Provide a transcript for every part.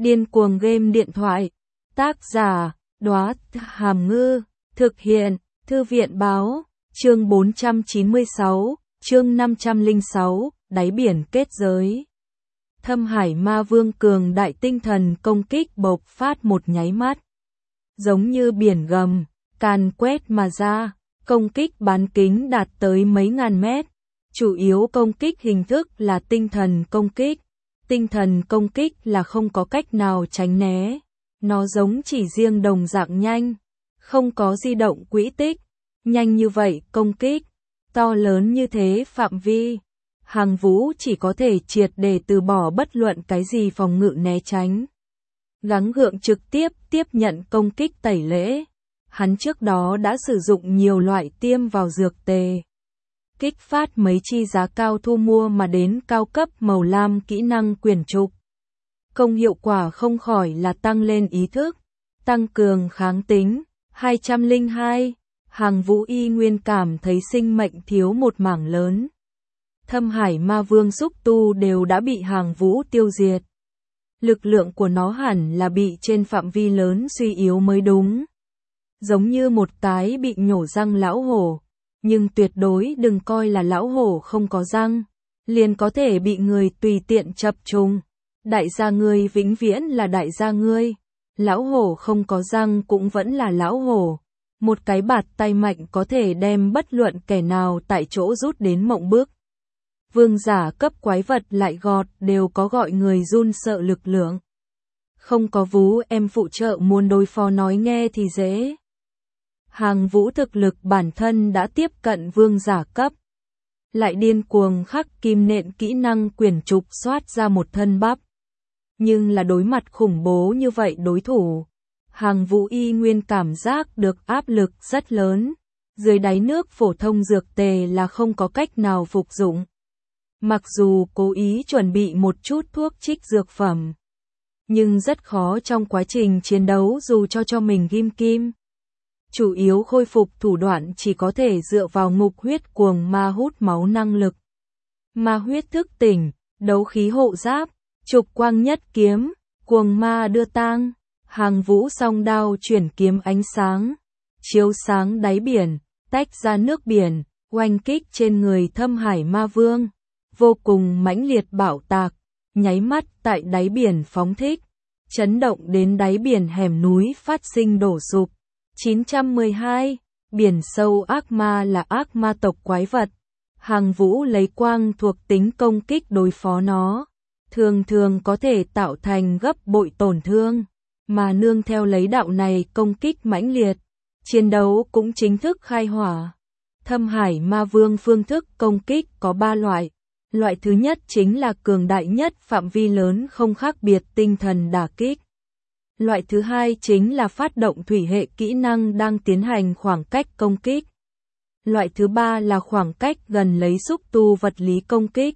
Điên cuồng game điện thoại. Tác giả, Đóa Hàm Ngư. Thực hiện, Thư viện báo. Chương 496, chương 506, đáy biển kết giới. Thâm Hải Ma Vương cường đại tinh thần công kích bộc phát một nháy mắt. Giống như biển gầm, càn quét mà ra, công kích bán kính đạt tới mấy ngàn mét. Chủ yếu công kích hình thức là tinh thần công kích. Tinh thần công kích là không có cách nào tránh né. Nó giống chỉ riêng đồng dạng nhanh, không có di động quỹ tích. Nhanh như vậy công kích, to lớn như thế phạm vi. Hàng Vũ chỉ có thể triệt để từ bỏ bất luận cái gì phòng ngự né tránh. Gắng gượng trực tiếp nhận công kích tẩy lễ. Hắn trước đó đã sử dụng nhiều loại tiêm vào dược tề. Kích phát mấy chi giá cao thu mua mà đến cao cấp màu lam kỹ năng quyển trục. Công hiệu quả không khỏi là tăng lên ý thức, tăng cường kháng tính. 202, Hàng Vũ y nguyên cảm thấy sinh mệnh thiếu một mảng lớn. Thâm Hải Ma Vương xúc tu đều đã bị Hàng Vũ tiêu diệt. Lực lượng của nó hẳn là bị trên phạm vi lớn suy yếu mới đúng. Giống như một cái bị nhổ răng lão hổ. Nhưng tuyệt đối đừng coi là lão hổ không có răng, liền có thể bị người tùy tiện chập trùng. Đại gia ngươi vĩnh viễn là đại gia ngươi. Lão hổ không có răng cũng vẫn là lão hổ. Một cái bạt tay mạnh có thể đem bất luận kẻ nào tại chỗ rút đến mộng bức. Vương giả cấp quái vật lại gọt đều có gọi người run sợ lực lượng. Không có Vú em phụ trợ muốn đối phó nói nghe thì dễ. Hàng Vũ thực lực bản thân đã tiếp cận vương giả cấp. Lại điên cuồng khắc kim nện kỹ năng quyển trục xoát ra một thân bắp. Nhưng là đối mặt khủng bố như vậy đối thủ. Hàng Vũ y nguyên cảm giác được áp lực rất lớn. Dưới đáy nước phổ thông dược tề là không có cách nào phục dụng. Mặc dù cố ý chuẩn bị một chút thuốc trích dược phẩm. Nhưng rất khó trong quá trình chiến đấu dù cho mình ghim kim. Chủ yếu khôi phục thủ đoạn chỉ có thể dựa vào ngục huyết cuồng ma hút máu năng lực. Ma huyết thức tỉnh, đấu khí hộ giáp, trục quang nhất kiếm, cuồng ma đưa tang, Hàng Vũ song đao chuyển kiếm ánh sáng, chiếu sáng đáy biển, tách ra nước biển, oanh kích trên người Thâm Hải Ma Vương, vô cùng mãnh liệt bạo tạc, nháy mắt tại đáy biển phóng thích, chấn động đến đáy biển hẻm núi phát sinh đổ sụp. 912, biển sâu ác ma là ác ma tộc quái vật. Hàng Vũ lấy quang thuộc tính công kích đối phó nó. Thường có thể tạo thành gấp bội tổn thương. Mà nương theo lấy đạo này công kích mãnh liệt. Chiến đấu cũng chính thức khai hỏa. Thâm Hải Ma Vương phương thức công kích có 3 loại. Loại thứ nhất chính là cường đại nhất phạm vi lớn không khác biệt tinh thần đả kích. Loại thứ hai chính là phát động thủy hệ kỹ năng đang tiến hành khoảng cách công kích. Loại thứ ba là khoảng cách gần lấy xúc tu vật lý công kích.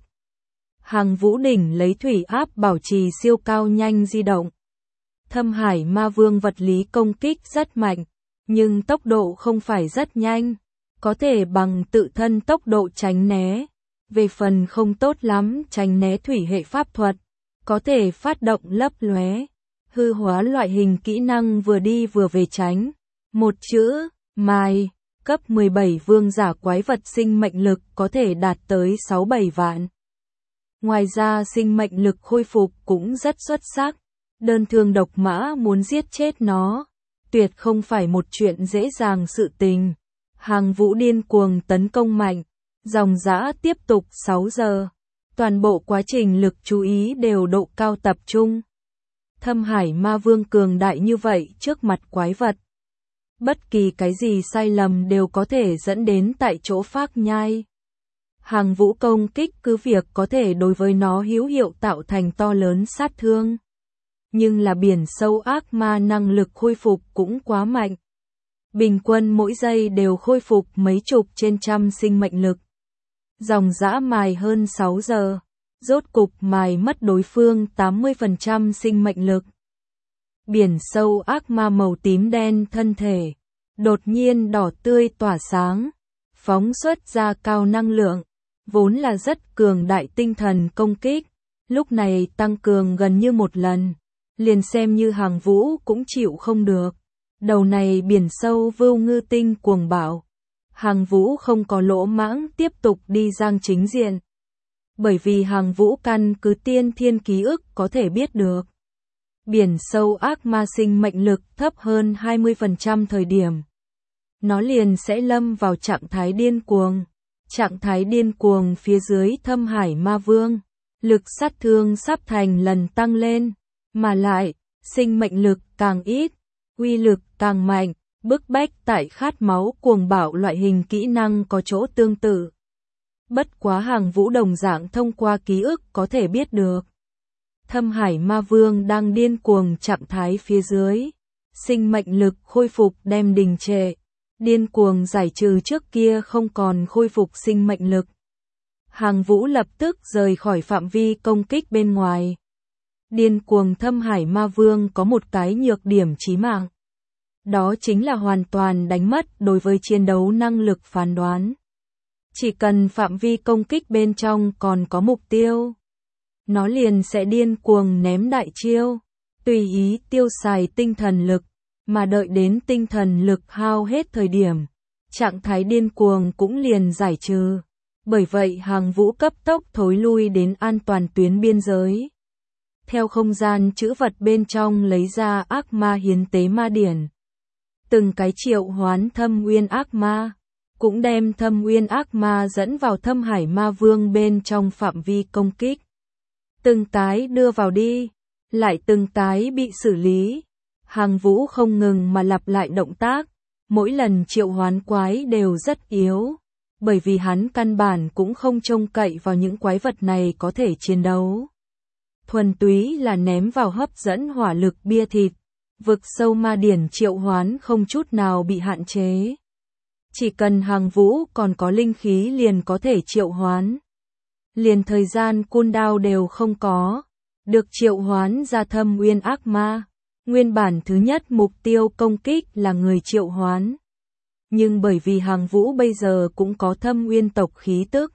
Hàng Vũ đỉnh lấy thủy áp bảo trì siêu cao nhanh di động. Thâm Hải Ma Vương vật lý công kích rất mạnh, nhưng tốc độ không phải rất nhanh, có thể bằng tự thân tốc độ tránh né. Về phần không tốt lắm tránh né thủy hệ pháp thuật, có thể phát động lấp lóe. Hư hóa loại hình kỹ năng vừa đi vừa về tránh. Một chữ, mai, cấp 17 vương giả quái vật sinh mệnh lực có thể đạt tới 6-7 vạn. Ngoài ra sinh mệnh lực khôi phục cũng rất xuất sắc. Đơn thương độc mã muốn giết chết nó, tuyệt không phải một chuyện dễ dàng sự tình. Hàng Vũ điên cuồng tấn công mạnh, dòng dã tiếp tục 6 giờ. Toàn bộ quá trình lực chú ý đều độ cao tập trung. Thâm Hải Ma Vương cường đại như vậy trước mặt quái vật. Bất kỳ cái gì sai lầm đều có thể dẫn đến tại chỗ phác nhai. Hàng Vũ công kích cứ việc có thể đối với nó hữu hiệu tạo thành to lớn sát thương. Nhưng là biển sâu ác ma năng lực khôi phục cũng quá mạnh. Bình quân mỗi giây đều khôi phục mấy chục trên trăm sinh mệnh lực. Dòng dã mài hơn 6 giờ. Rốt cục mài mất đối phương 80% sinh mệnh lực. Biển sâu ác ma màu tím đen thân thể, đột nhiên đỏ tươi tỏa sáng, phóng xuất ra cao năng lượng, vốn là rất cường đại tinh thần công kích, lúc này tăng cường gần như một lần. liền xem như Hàng Vũ cũng chịu không được. Đầu này biển sâu Vưu Ngư Tinh cuồng bạo. Hàng Vũ không có lỗ mãng tiếp tục đi giang chính diện. Bởi vì Hàng Vũ căn cứ tiên thiên ký ức có thể biết được. Biển sâu ác ma sinh mệnh lực thấp hơn 20% thời điểm. Nó liền sẽ lâm vào trạng thái điên cuồng. Trạng thái điên cuồng phía dưới Thâm Hải Ma Vương. Lực sát thương sắp thành lần tăng lên. Mà lại, sinh mệnh lực càng ít, uy lực càng mạnh, bức bách tại khát máu cuồng bạo loại hình kỹ năng có chỗ tương tự. Bất quá Hàng Vũ đồng dạng thông qua ký ức có thể biết được. Thâm Hải Ma Vương đang điên cuồng trạng thái phía dưới. Sinh mệnh lực khôi phục đem đình trệ. Điên cuồng giải trừ trước kia không còn khôi phục sinh mệnh lực. Hàng Vũ lập tức rời khỏi phạm vi công kích bên ngoài. Điên cuồng Thâm Hải Ma Vương có một cái nhược điểm chí mạng. Đó chính là hoàn toàn đánh mất đối với chiến đấu năng lực phán đoán. Chỉ cần phạm vi công kích bên trong còn có mục tiêu, nó liền sẽ điên cuồng ném đại chiêu, tùy ý tiêu xài tinh thần lực, mà đợi đến tinh thần lực hao hết thời điểm, trạng thái điên cuồng cũng liền giải trừ. Bởi vậy Hàng Vũ cấp tốc thối lui đến an toàn tuyến biên giới. Theo không gian trữ vật bên trong lấy ra ác ma hiến tế ma điển. Từng cái triệu hoán Thâm Uyên ác ma, cũng đem Thâm Uyên ác ma dẫn vào Thâm Hải Ma Vương bên trong phạm vi công kích. Từng tái đưa vào đi, lại từng tái bị xử lý. Hàng Vũ không ngừng mà lặp lại động tác, mỗi lần triệu hoán quái đều rất yếu, bởi vì hắn căn bản cũng không trông cậy vào những quái vật này có thể chiến đấu. Thuần túy là ném vào hấp dẫn hỏa lực bia thịt, vực sâu ma điển triệu hoán không chút nào bị hạn chế. Chỉ cần Hàng Vũ còn có linh khí liền có thể triệu hoán. Liền thời gian cooldown đều không có, được triệu hoán ra Thâm Uyên ác ma. Nguyên bản thứ nhất mục tiêu công kích là người triệu hoán. Nhưng bởi vì Hàng Vũ bây giờ cũng có Thâm Uyên tộc khí tức.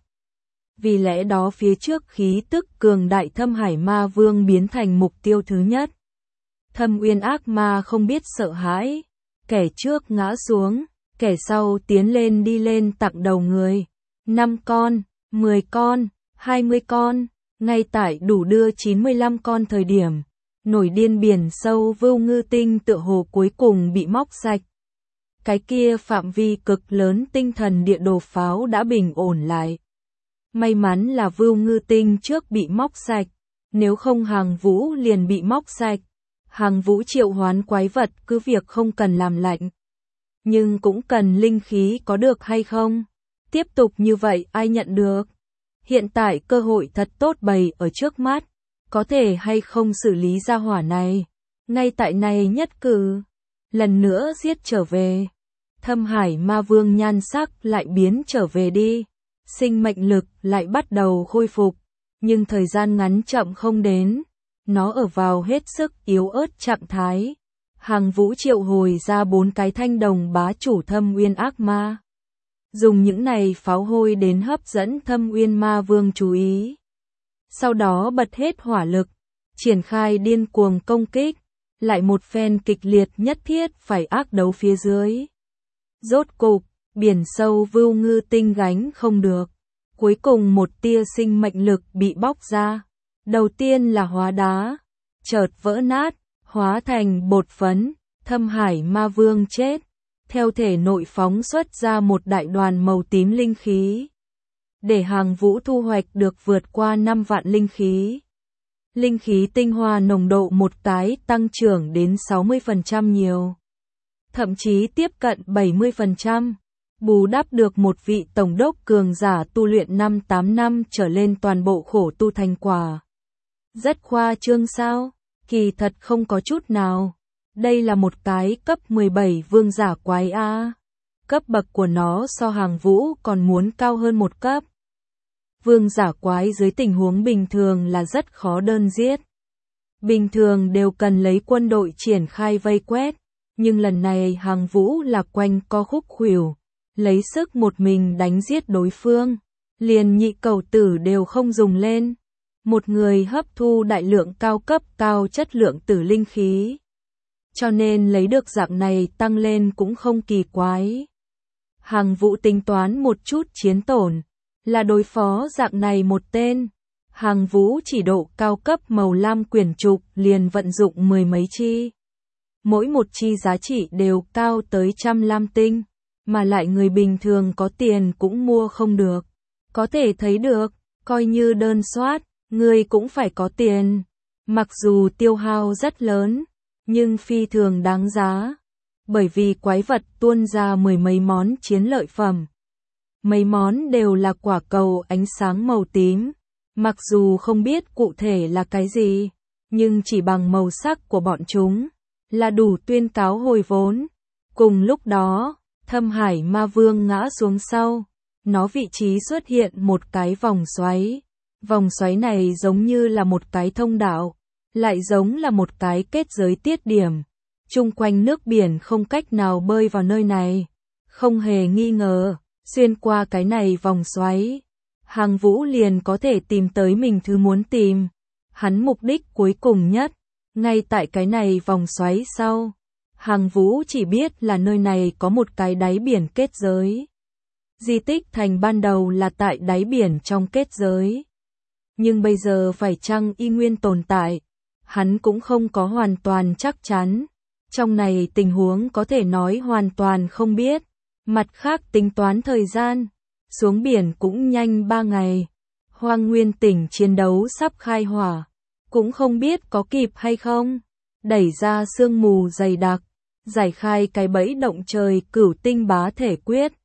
Vì lẽ đó phía trước khí tức cường đại Thâm Hải Ma Vương biến thành mục tiêu thứ nhất. Thâm Uyên ác ma không biết sợ hãi. Kẻ trước ngã xuống, kẻ sau tiến lên đi lên tặng đầu người. 5 con, 10 con, 20 con, ngay tại đủ đưa 95 con thời điểm. Nổi điên biển sâu Vưu Ngư Tinh tựa hồ cuối cùng bị móc sạch. Cái kia phạm vi cực lớn tinh thần địa đồ pháo đã bình ổn lại. May mắn là Vưu Ngư Tinh trước bị móc sạch, nếu không Hàng Vũ liền bị móc sạch. Hàng Vũ triệu hoán quái vật cứ việc không cần làm lạnh, nhưng cũng cần linh khí có được hay không? Tiếp tục như vậy ai nhận được? Hiện tại cơ hội thật tốt bày ở trước mắt, có thể hay không xử lý ra hỏa này? Ngay tại này nhất cử, lần nữa giết trở về. Thâm Hải Ma Vương nhan sắc lại biến trở về đi. Sinh mệnh lực lại bắt đầu khôi phục, nhưng thời gian ngắn chậm không đến, nó ở vào hết sức yếu ớt trạng thái. Hàng Vũ triệu hồi ra 4 cái thanh đồng bá chủ Thâm Uyên ác ma. Dùng những này pháo hôi đến hấp dẫn Thâm Uyên Ma Vương chú ý. Sau đó bật hết hỏa lực, triển khai điên cuồng công kích, lại một phen kịch liệt nhất thiết phải ác đấu phía dưới. Rốt cục, biển sâu Vưu Ngư Tinh gánh không được. Cuối cùng một tia sinh mệnh lực bị bóc ra. Đầu tiên là hóa đá, chợt vỡ nát, hóa thành bột phấn. Thâm Hải Ma Vương chết. Theo thể nội phóng xuất ra một đại đoàn màu tím linh khí. Để Hàng Vũ thu hoạch được vượt qua 5 vạn linh khí. Linh khí tinh hoa nồng độ một cái tăng trưởng đến 60% nhiều. Thậm chí tiếp cận 70%. Bù đắp được một vị tổng đốc cường giả tu luyện 5-8 năm trở lên toàn bộ khổ tu thành quả. Rất khoa trương sao? Kỳ thật không có chút nào. Đây là một cái cấp 17 vương giả quái A. Cấp bậc của nó so Hàng Vũ còn muốn cao hơn một cấp. Vương giả quái dưới tình huống bình thường là rất khó đơn giết. Bình thường đều cần lấy quân đội triển khai vây quét. Nhưng lần này Hàng Vũ là quanh co khúc khuỷu. Lấy sức một mình đánh giết đối phương. Liền nhị cầu tử đều không dùng lên. một người hấp thu đại lượng cao cấp cao chất lượng tử linh khí. Cho nên lấy được dạng này tăng lên cũng không kỳ quái. Hàng Vũ tính toán một chút chiến tổn, là đối phó dạng này một tên. Hàng Vũ chỉ độ cao cấp màu lam quyển trục liền vận dụng mười mấy chi. Mỗi một chi giá trị đều cao tới 100 lam tinh, mà lại người bình thường có tiền cũng mua không được. Có thể thấy được, coi như đơn soát, người cũng phải có tiền. Mặc dù tiêu hao rất lớn, nhưng phi thường đáng giá. Bởi vì quái vật tuôn ra mười mấy món chiến lợi phẩm. Mấy món đều là quả cầu ánh sáng màu tím. Mặc dù không biết cụ thể là cái gì, nhưng chỉ bằng màu sắc của bọn chúng là đủ tuyên cáo hồi vốn. Cùng lúc đó, Thâm Hải Ma Vương ngã xuống sau, nó vị trí xuất hiện một cái vòng xoáy. Vòng xoáy này giống như là một cái thông đạo, lại giống là một cái kết giới tiết điểm. Chung quanh nước biển không cách nào bơi vào nơi này. Không hề nghi ngờ, xuyên qua cái này vòng xoáy, Hàng Vũ liền có thể tìm tới mình thứ muốn tìm. Hắn mục đích cuối cùng nhất, ngay tại cái này vòng xoáy sau. Hàng Vũ chỉ biết là nơi này có một cái đáy biển kết giới. Di tích thành ban đầu là tại đáy biển trong kết giới. Nhưng bây giờ phải chăng y nguyên tồn tại, hắn cũng không có hoàn toàn chắc chắn. Trong này tình huống có thể nói hoàn toàn không biết. Mặt khác tính toán thời gian, xuống biển cũng nhanh 3 ngày. Hoang Nguyên tỉnh chiến đấu sắp khai hỏa, cũng không biết có kịp hay không. Đẩy ra sương mù dày đặc, giải khai cái bẫy động trời Cửu Tinh Bá Thể Quyết.